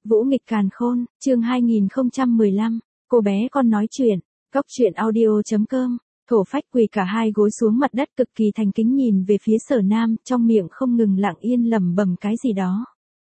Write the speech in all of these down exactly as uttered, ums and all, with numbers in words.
Vũ nghịch càn khôn, chương hai nghìn không trăm mười lăm, cô bé con nói chuyện, góc truyện audio chấm com. Thổ phách quỳ cả hai gối xuống mặt đất cực kỳ thành kính nhìn về phía Sở Nam, trong miệng không ngừng lặng yên lẩm bẩm cái gì đó.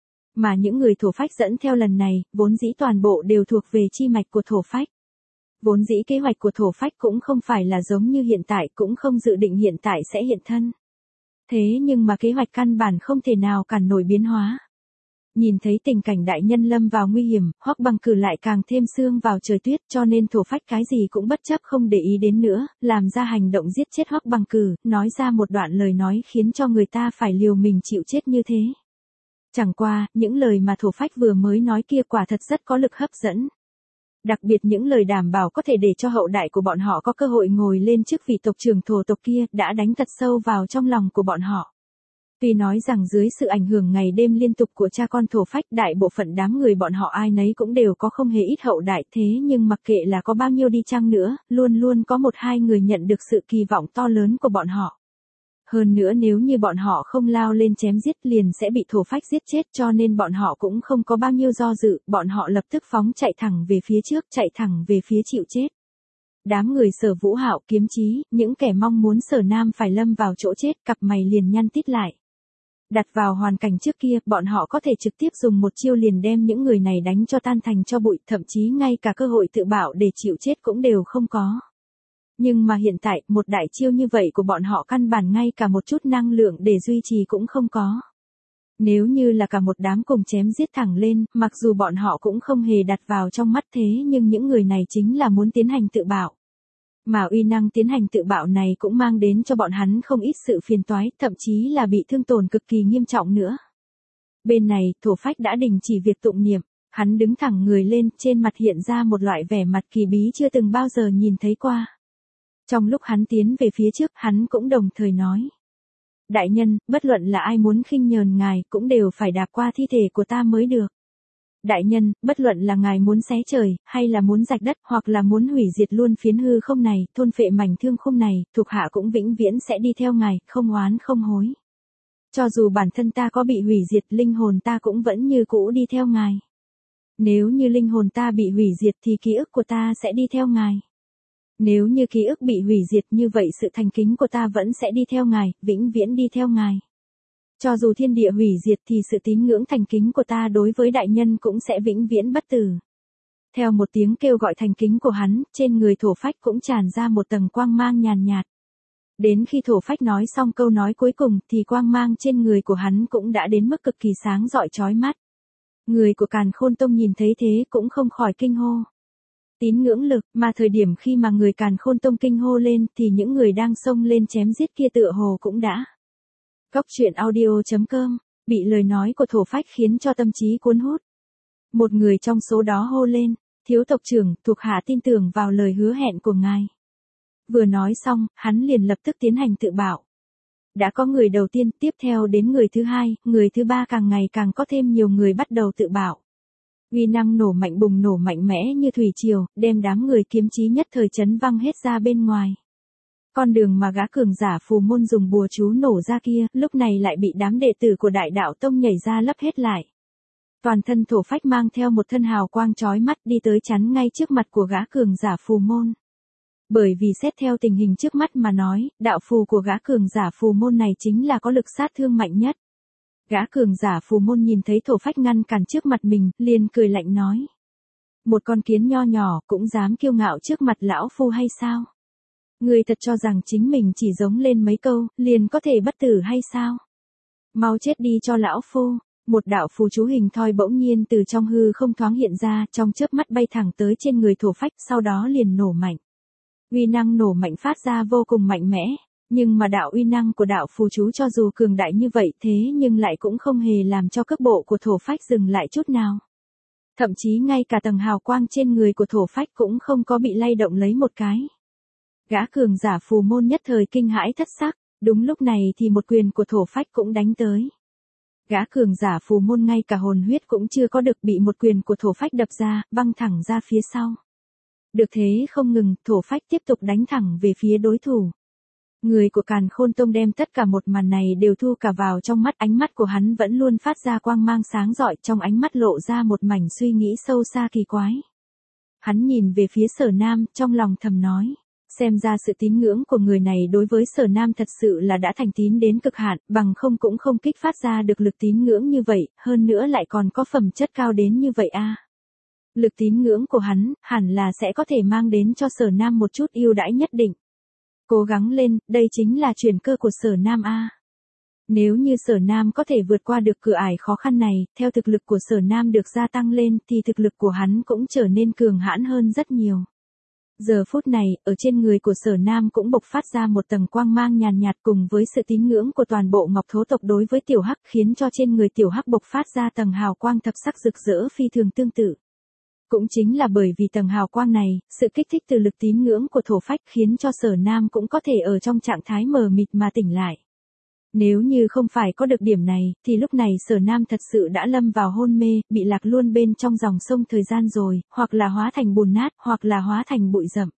Mà những người thổ phách dẫn theo lần này, vốn dĩ toàn bộ đều thuộc về chi mạch của thổ phách. Vốn dĩ kế hoạch của thổ phách cũng không phải là giống như hiện tại, cũng không dự định hiện tại sẽ hiện thân. Thế nhưng mà kế hoạch căn bản không thể nào cản nổi biến hóa. Nhìn thấy tình cảnh đại nhân lâm vào nguy hiểm, Hoắc Bằng Cử lại càng thêm sương vào trời tuyết, cho nên thổ phách cái gì cũng bất chấp không để ý đến nữa, làm ra hành động giết chết Hoắc Bằng Cử, nói ra một đoạn lời nói khiến cho người ta phải liều mình chịu chết như thế. Chẳng qua, những lời mà thổ phách vừa mới nói kia quả thật rất có lực hấp dẫn. Đặc biệt những lời đảm bảo có thể để cho hậu đại của bọn họ có cơ hội ngồi lên chức vị tộc trưởng thổ tộc kia đã đánh thật sâu vào trong lòng của bọn họ. Tuy nói rằng dưới sự ảnh hưởng ngày đêm liên tục của cha con thổ phách, đại bộ phận đám người bọn họ ai nấy cũng đều có không hề ít hậu đại, thế nhưng mặc kệ là có bao nhiêu đi chăng nữa, luôn luôn có một hai người nhận được sự kỳ vọng to lớn của bọn họ. Hơn nữa nếu như bọn họ không lao lên chém giết liền sẽ bị thổ phách giết chết, cho nên bọn họ cũng không có bao nhiêu do dự, bọn họ lập tức phóng chạy thẳng về phía trước, chạy thẳng về phía chịu chết. Đám người Sở Vũ Hạo, Kiếm Chí, những kẻ mong muốn Sở Nam phải lâm vào chỗ chết, cặp mày liền nhăn tít lại. Đặt vào hoàn cảnh trước kia, bọn họ có thể trực tiếp dùng một chiêu liền đem những người này đánh cho tan thành cho bụi, thậm chí ngay cả cơ hội tự bảo để chịu chết cũng đều không có. Nhưng mà hiện tại, một đại chiêu như vậy của bọn họ căn bản ngay cả một chút năng lượng để duy trì cũng không có. Nếu như là cả một đám cùng chém giết thẳng lên, mặc dù bọn họ cũng không hề đặt vào trong mắt thế nhưng những người này chính là muốn tiến hành tự bảo. Mà uy năng tiến hành tự bạo này cũng mang đến cho bọn hắn không ít sự phiền toái, thậm chí là bị thương tổn cực kỳ nghiêm trọng nữa. Bên này, thổ phách đã đình chỉ việc tụng niệm, hắn đứng thẳng người lên, trên mặt hiện ra một loại vẻ mặt kỳ bí chưa từng bao giờ nhìn thấy qua. Trong lúc hắn tiến về phía trước, hắn cũng đồng thời nói. Đại nhân, bất luận là ai muốn khinh nhờn ngài, cũng đều phải đạp qua thi thể của ta mới được. Đại nhân, bất luận là ngài muốn xé trời, hay là muốn rạch đất, hoặc là muốn hủy diệt luôn phiến hư không này, thôn phệ mảnh thương khung này, thuộc hạ cũng vĩnh viễn sẽ đi theo ngài, không oán không hối. Cho dù bản thân ta có bị hủy diệt, linh hồn ta cũng vẫn như cũ đi theo ngài. Nếu như linh hồn ta bị hủy diệt thì ký ức của ta sẽ đi theo ngài. Nếu như ký ức bị hủy diệt như vậy sự thành kính của ta vẫn sẽ đi theo ngài, vĩnh viễn đi theo ngài. Cho dù thiên địa hủy diệt thì sự tín ngưỡng thành kính của ta đối với đại nhân cũng sẽ vĩnh viễn bất tử. Theo một tiếng kêu gọi thành kính của hắn, trên người thổ phách cũng tràn ra một tầng quang mang nhàn nhạt. Đến khi thổ phách nói xong câu nói cuối cùng thì quang mang trên người của hắn cũng đã đến mức cực kỳ sáng rọi chói mắt. Người của Càn Khôn Tông nhìn thấy thế cũng không khỏi kinh hô. Tín ngưỡng lực, mà thời điểm khi mà người Càn Khôn Tông kinh hô lên thì những người đang xông lên chém giết kia tựa hồ cũng đã. Góc truyện audio chấm com, bị lời nói của thổ phách khiến cho tâm trí cuốn hút. Một người trong số đó hô lên, thiếu tộc trưởng, thuộc hạ tin tưởng vào lời hứa hẹn của ngài. Vừa nói xong, hắn liền lập tức tiến hành tự bảo. Đã có người đầu tiên, tiếp theo đến người thứ hai, người thứ ba, càng ngày càng có thêm nhiều người bắt đầu tự bảo. Uy năng nổ mạnh bùng nổ mạnh mẽ như thủy triều, đem đám người Kiếm Chí nhất thời chấn văng hết ra bên ngoài. Con đường mà gã cường giả phù môn dùng bùa chú nổ ra kia, lúc này lại bị đám đệ tử của Đại Đạo Tông nhảy ra lấp hết lại. Toàn thân thổ phách mang theo một thân hào quang chói mắt đi tới chắn ngay trước mặt của gã cường giả phù môn. Bởi vì xét theo tình hình trước mắt mà nói, đạo phù của gã cường giả phù môn này chính là có lực sát thương mạnh nhất. Gã cường giả phù môn nhìn thấy thổ phách ngăn cản trước mặt mình, liền cười lạnh nói. Một con kiến nho nhỏ cũng dám kiêu ngạo trước mặt lão phu hay sao? Người thật cho rằng chính mình chỉ giống lên mấy câu, liền có thể bất tử hay sao? Mau chết đi cho lão phu. Một đạo phù chú hình thoi bỗng nhiên từ trong hư không thoáng hiện ra, trong chớp mắt bay thẳng tới trên người thổ phách, sau đó liền nổ mạnh. Uy năng nổ mạnh phát ra vô cùng mạnh mẽ, nhưng mà đạo uy năng của đạo phù chú cho dù cường đại như vậy thế nhưng lại cũng không hề làm cho cước bộ của thổ phách dừng lại chút nào. Thậm chí ngay cả tầng hào quang trên người của thổ phách cũng không có bị lay động lấy một cái. Gã cường giả phù môn nhất thời kinh hãi thất sắc, đúng lúc này thì một quyền của thổ phách cũng đánh tới. Gã cường giả phù môn ngay cả hồn huyết cũng chưa có được bị một quyền của thổ phách đập ra, văng thẳng ra phía sau. Được thế không ngừng, thổ phách tiếp tục đánh thẳng về phía đối thủ. Người của Càn Khôn Tông đem tất cả một màn này đều thu cả vào trong mắt, ánh mắt của hắn vẫn luôn phát ra quang mang sáng rọi, trong ánh mắt lộ ra một mảnh suy nghĩ sâu xa kỳ quái. Hắn nhìn về phía Sở Nam, trong lòng thầm nói, xem ra sự tín ngưỡng của người này đối với Sở Nam thật sự là đã thành tín đến cực hạn, bằng không cũng không kích phát ra được lực tín ngưỡng như vậy, hơn nữa lại còn có phẩm chất cao đến như vậy a. Lực tín ngưỡng của hắn, hẳn là sẽ có thể mang đến cho Sở Nam một chút ưu đãi nhất định. Cố gắng lên, đây chính là chuyển cơ của Sở Nam a. Nếu như Sở Nam có thể vượt qua được cửa ải khó khăn này, theo thực lực của Sở Nam được gia tăng lên thì thực lực của hắn cũng trở nên cường hãn hơn rất nhiều. Giờ phút này, ở trên người của Sở Nam cũng bộc phát ra một tầng quang mang nhàn nhạt cùng với sự tín ngưỡng của toàn bộ Ngọc Thố tộc đối với Tiểu Hắc, khiến cho trên người Tiểu Hắc bộc phát ra tầng hào quang thập sắc rực rỡ phi thường tương tự. Cũng chính là bởi vì tầng hào quang này, sự kích thích từ lực tín ngưỡng của thổ phách khiến cho Sở Nam cũng có thể ở trong trạng thái mờ mịt mà tỉnh lại. Nếu như không phải có được điểm này, thì lúc này Sở Nam thật sự đã lâm vào hôn mê, bị lạc luôn bên trong dòng sông thời gian rồi, hoặc là hóa thành bùn nát, hoặc là hóa thành bụi rậm.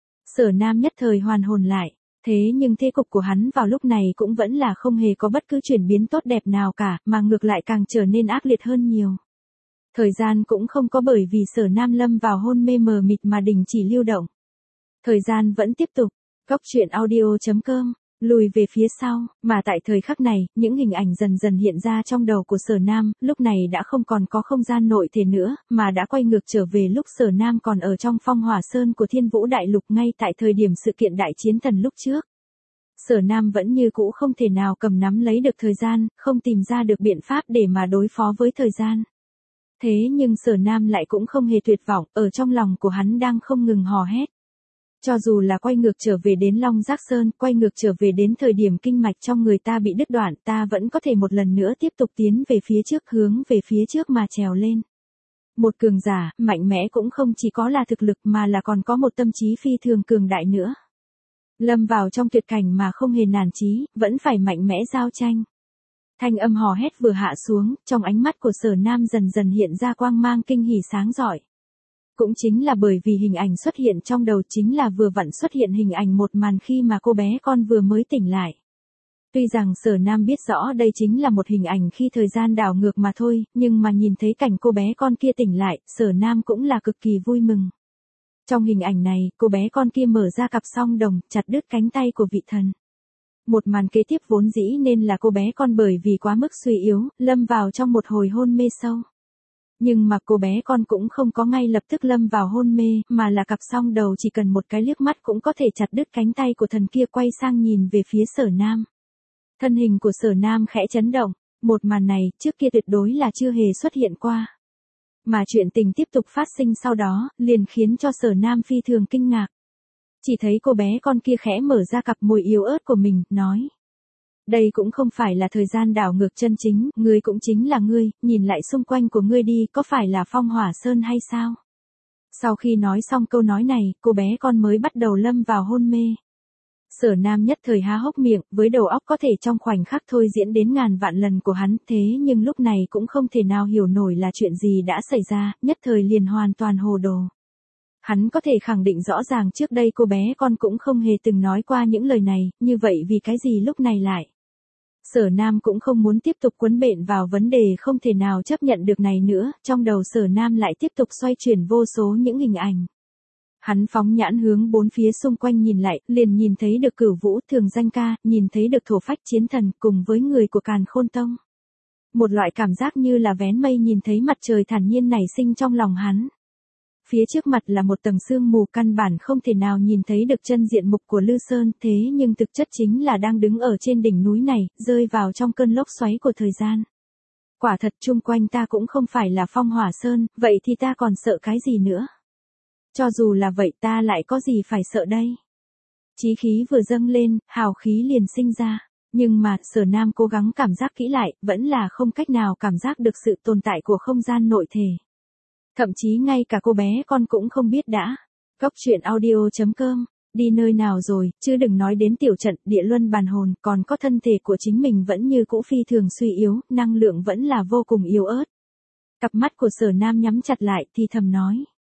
Sở Nam nhất thời hoàn hồn lại, thế nhưng thế cục của hắn vào lúc này cũng vẫn là không hề có bất cứ chuyển biến tốt đẹp nào cả, mà ngược lại càng trở nên ác liệt hơn nhiều. Thời gian cũng không có bởi vì Sở Nam lâm vào hôn mê mờ mịt mà đình chỉ lưu động. Thời gian vẫn tiếp tục. Góc truyện audio chấm com lùi về phía sau, mà tại thời khắc này, những hình ảnh dần dần hiện ra trong đầu của Sở Nam, lúc này đã không còn có không gian nội thể nữa, mà đã quay ngược trở về lúc Sở Nam còn ở trong Phong Hỏa Sơn của Thiên Vũ Đại Lục ngay tại thời điểm sự kiện đại chiến thần lúc trước. Sở Nam vẫn như cũ không thể nào cầm nắm lấy được thời gian, không tìm ra được biện pháp để mà đối phó với thời gian. Thế nhưng Sở Nam lại cũng không hề tuyệt vọng, ở trong lòng của hắn đang không ngừng hò hét. Cho dù là quay ngược trở về đến Long Giác Sơn, quay ngược trở về đến thời điểm kinh mạch trong người ta bị đứt đoạn, ta vẫn có thể một lần nữa tiếp tục tiến về phía trước, hướng về phía trước mà trèo lên. Một cường giả, mạnh mẽ cũng không chỉ có là thực lực mà là còn có một tâm trí phi thường cường đại nữa. Lâm vào trong tuyệt cảnh mà không hề nản chí, vẫn phải mạnh mẽ giao tranh. Thanh âm hò hét vừa hạ xuống, trong ánh mắt của Sở Nam dần dần hiện ra quang mang kinh hỉ sáng rọi. Cũng chính là bởi vì hình ảnh xuất hiện trong đầu chính là vừa vặn xuất hiện hình ảnh một màn khi mà cô bé con vừa mới tỉnh lại. Tuy rằng Sở Nam biết rõ đây chính là một hình ảnh khi thời gian đảo ngược mà thôi, nhưng mà nhìn thấy cảnh cô bé con kia tỉnh lại, Sở Nam cũng là cực kỳ vui mừng. Trong hình ảnh này, cô bé con kia mở ra cặp song đồng, chặt đứt cánh tay của vị thần. Một màn kế tiếp vốn dĩ nên là cô bé con bởi vì quá mức suy yếu, lâm vào trong một hồi hôn mê sâu. Nhưng mà cô bé con cũng không có ngay lập tức lâm vào hôn mê, mà là cặp song đầu chỉ cần một cái liếc mắt cũng có thể chặt đứt cánh tay của thần kia, quay sang nhìn về phía Sở Nam. Thân hình của Sở Nam khẽ chấn động, một màn này trước kia tuyệt đối là chưa hề xuất hiện qua. Mà chuyện tình tiếp tục phát sinh sau đó, liền khiến cho Sở Nam phi thường kinh ngạc. Chỉ thấy cô bé con kia khẽ mở ra cặp môi yếu ớt của mình, nói. Đây cũng không phải là thời gian đảo ngược chân chính, ngươi cũng chính là ngươi, nhìn lại xung quanh của ngươi đi, có phải là Phong Hỏa Sơn hay sao? Sau khi nói xong câu nói này, cô bé con mới bắt đầu lâm vào hôn mê. Sở Nam nhất thời há hốc miệng, với đầu óc có thể trong khoảnh khắc thôi diễn đến ngàn vạn lần của hắn, thế nhưng lúc này cũng không thể nào hiểu nổi là chuyện gì đã xảy ra, nhất thời liền hoàn toàn hồ đồ. Hắn có thể khẳng định rõ ràng trước đây cô bé con cũng không hề từng nói qua những lời này, như vậy vì cái gì lúc này lại. Sở Nam cũng không muốn tiếp tục quấn bện vào vấn đề không thể nào chấp nhận được này nữa, trong đầu Sở Nam lại tiếp tục xoay chuyển vô số những hình ảnh. Hắn phóng nhãn hướng bốn phía xung quanh nhìn lại, liền nhìn thấy được Cửu Vũ Thường Danh Ca, nhìn thấy được Thổ Phách Chiến Thần cùng với người của Càn Khôn Tông. Một loại cảm giác như là vén mây nhìn thấy mặt trời thản nhiên nảy sinh trong lòng hắn. Phía trước mặt là một tầng sương mù căn bản không thể nào nhìn thấy được chân diện mục của Lư Sơn, thế nhưng thực chất chính là đang đứng ở trên đỉnh núi này, rơi vào trong cơn lốc xoáy của thời gian. Quả thật chung quanh ta cũng không phải là Phong Hỏa Sơn, vậy thì ta còn sợ cái gì nữa? Cho dù là vậy ta lại có gì phải sợ đây? Chí khí vừa dâng lên, hào khí liền sinh ra. Nhưng mà, Sở Nam cố gắng cảm giác kỹ lại, vẫn là không cách nào cảm giác được sự tồn tại của không gian nội thể. Thậm chí ngay cả cô bé con cũng không biết đã. Góc truyện audio chấm com, đi nơi nào rồi, chứ đừng nói đến tiểu trận, địa luân bàn hồn, còn có thân thể của chính mình vẫn như cũ phi thường suy yếu, năng lượng vẫn là vô cùng yếu ớt. Cặp mắt của Sở Nam nhắm chặt lại thì thầm nói.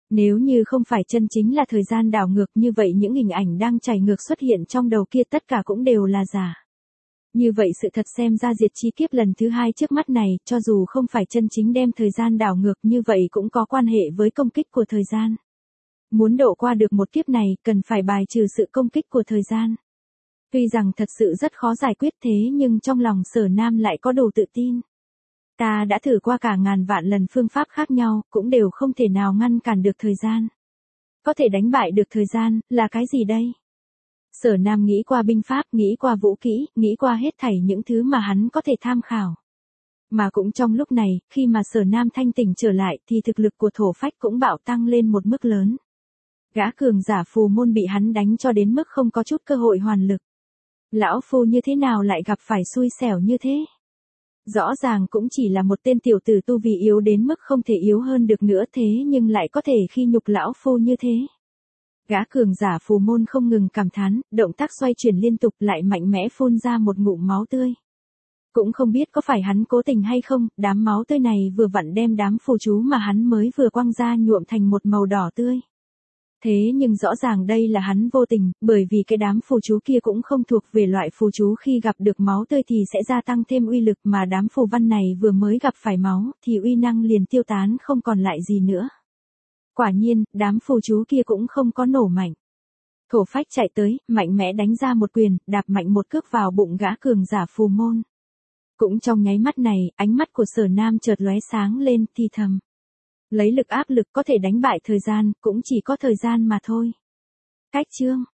Nếu như không phải chân chính là thời gian đảo ngược như vậy những hình ảnh đang chảy ngược xuất hiện trong đầu kia tất cả cũng đều là giả. Như vậy sự thật xem ra diệt chi kiếp lần thứ hai trước mắt này, cho dù không phải chân chính đem thời gian đảo ngược như vậy cũng có quan hệ với công kích của thời gian. Muốn độ qua được một kiếp này, cần phải bài trừ sự công kích của thời gian. Tuy rằng thật sự rất khó giải quyết thế nhưng trong lòng Sở Nam lại có đủ tự tin. Ta đã thử qua cả ngàn vạn lần phương pháp khác nhau, cũng đều không thể nào ngăn cản được thời gian. Có thể đánh bại được thời gian, là cái gì đây? Sở Nam nghĩ qua binh pháp, nghĩ qua vũ kỹ, nghĩ qua hết thảy những thứ mà hắn có thể tham khảo. Mà cũng trong lúc này, khi mà Sở Nam thanh tỉnh trở lại thì thực lực của thổ phách cũng bạo tăng lên một mức lớn. Gã cường giả phù môn bị hắn đánh cho đến mức không có chút cơ hội hoàn lực. Lão phu như thế nào lại gặp phải xui xẻo như thế? Rõ ràng cũng chỉ là một tên tiểu tử tu vi yếu đến mức không thể yếu hơn được nữa thế nhưng lại có thể khi nhục lão phu như thế. Gã cường giả phù môn không ngừng cảm thán, động tác xoay chuyển liên tục lại mạnh mẽ phun ra một ngụm máu tươi. Cũng không biết có phải hắn cố tình hay không, đám máu tươi này vừa vặn đem đám phù chú mà hắn mới vừa quăng ra nhuộm thành một màu đỏ tươi. Thế nhưng rõ ràng đây là hắn vô tình, bởi vì cái đám phù chú kia cũng không thuộc về loại phù chú khi gặp được máu tươi thì sẽ gia tăng thêm uy lực mà đám phù văn này vừa mới gặp phải máu thì uy năng liền tiêu tán không còn lại gì nữa. Quả nhiên, đám phù chú kia cũng không có nổ mạnh. Thổ phách chạy tới, mạnh mẽ đánh ra một quyền, đạp mạnh một cước vào bụng gã cường giả phù môn. Cũng trong nháy mắt này, ánh mắt của Sở Nam chợt lóe sáng lên, thì thầm. Lấy lực áp lực có thể đánh bại thời gian, cũng chỉ có thời gian mà thôi. Cách chương